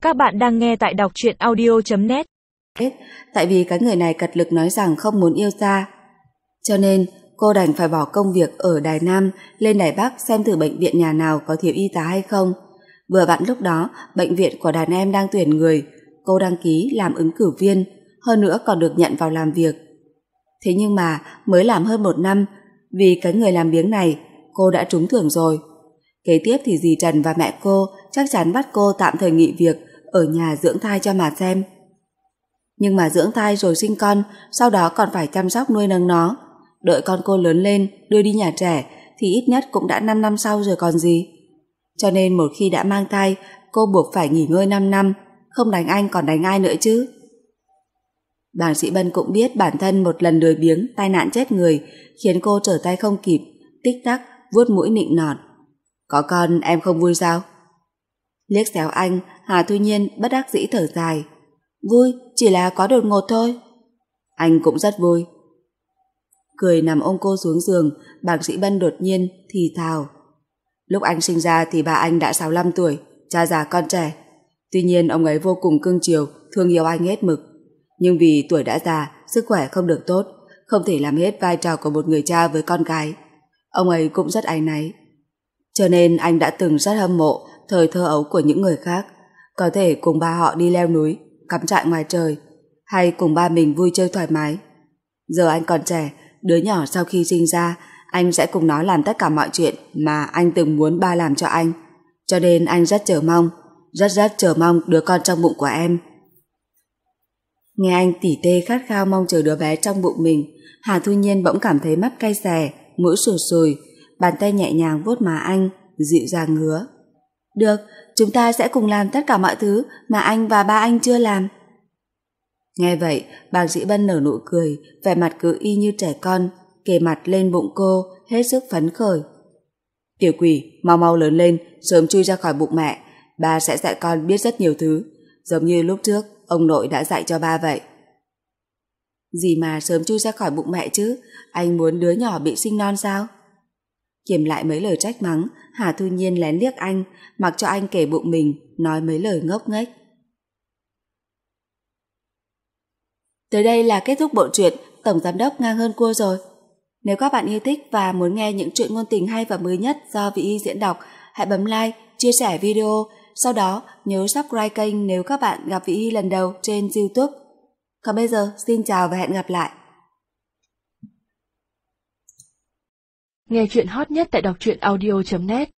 Các bạn đang nghe tại đọc truyện audio.net. Tại vì cái người này cật lực nói rằng không muốn yêu xa. Cho nên cô đành phải bỏ công việc ở Đài Nam lên Đài Bắc xem thử bệnh viện nhà nào có thiếu y tá hay không. Vừa vặn lúc đó bệnh viện của đàn em đang tuyển người, cô đăng ký làm ứng cử viên, hơn nữa còn được nhận vào làm việc. Thế nhưng mà mới làm hơn 1 năm, vì cái người làm biếng này cô đã trúng thưởng rồi. Kế tiếp thì dì Trần và mẹ cô chắc chắn bắt cô tạm thời nghỉ việc ở nhà dưỡng thai cho mà xem. Nhưng mà dưỡng thai rồi sinh con, sau đó còn phải chăm sóc nuôi nấng nó. Đợi con cô lớn lên, đưa đi nhà trẻ thì ít nhất cũng đã 5 năm sau rồi còn gì. Cho nên một khi đã mang thai, cô buộc phải nghỉ ngơi 5 năm, không đánh anh còn đánh ai nữa chứ. Bác sĩ Bân cũng biết bản thân một lần lười biếng, tai nạn chết người, khiến cô trở tay không kịp, tích tắc, vuốt mũi nịnh nọt. Có con em không vui sao? Liếc xéo anh, Hà Thu Nhiên bất đắc dĩ thở dài. Vui, chỉ là quá đột ngột thôi. Anh cũng rất vui. Cười nằm ôm cô xuống giường, bác sĩ Bân đột nhiên thì thào. Lúc anh sinh ra thì ba anh đã 65 tuổi, cha già con trẻ. Tuy nhiên ông ấy vô cùng cưng chiều, thương yêu anh hết mực. Nhưng vì tuổi đã già, sức khỏe không được tốt, không thể làm hết vai trò của một người cha với con gái. Ông ấy cũng rất áy náy. Cho nên anh đã từng rất hâm mộ thời thơ ấu của những người khác, có thể cùng ba họ đi leo núi, cắm trại ngoài trời, hay cùng ba mình vui chơi thoải mái. Giờ anh còn trẻ, đứa nhỏ sau khi sinh ra, anh sẽ cùng nó làm tất cả mọi chuyện mà anh từng muốn ba làm cho anh. Cho nên anh rất chờ mong, rất chờ mong đứa con trong bụng của em. Nghe anh tỉ tê khát khao mong chờ đứa bé trong bụng mình, Hà Thu Nhiên bỗng cảm thấy mắt cay xè, mũi sùi sùi, bàn tay nhẹ nhàng vuốt má anh, dịu dàng hứa. Được, chúng ta sẽ cùng làm tất cả mọi thứ mà anh và ba anh chưa làm. Nghe vậy, bác sĩ Bân nở nụ cười, vẻ mặt cứ y như trẻ con, kề mặt lên bụng cô, hết sức phấn khởi. Tiểu quỷ, mau mau lớn lên, sớm chui ra khỏi bụng mẹ, ba sẽ dạy con biết rất nhiều thứ, giống như lúc trước ông nội đã dạy cho ba vậy. Gì mà sớm chui ra khỏi bụng mẹ chứ, anh muốn đứa nhỏ bị sinh non sao? Kiềm lại mấy lời trách mắng, Hà Thu Nhiên lén liếc anh, mặc cho anh kể bụng mình, nói mấy lời ngốc nghếch. Tới đây là kết thúc bộ truyện Tổng Giám Đốc Ngang Hơn Cua rồi. Nếu các bạn yêu thích và muốn nghe những truyện ngôn tình hay và mới nhất do Vy Y diễn đọc, hãy bấm like, chia sẻ video, sau đó nhớ subscribe kênh nếu các bạn gặp Vy Y lần đầu trên YouTube. Còn bây giờ, xin chào và hẹn gặp lại. Nghe truyện hot nhất tại đọc truyện audio.net.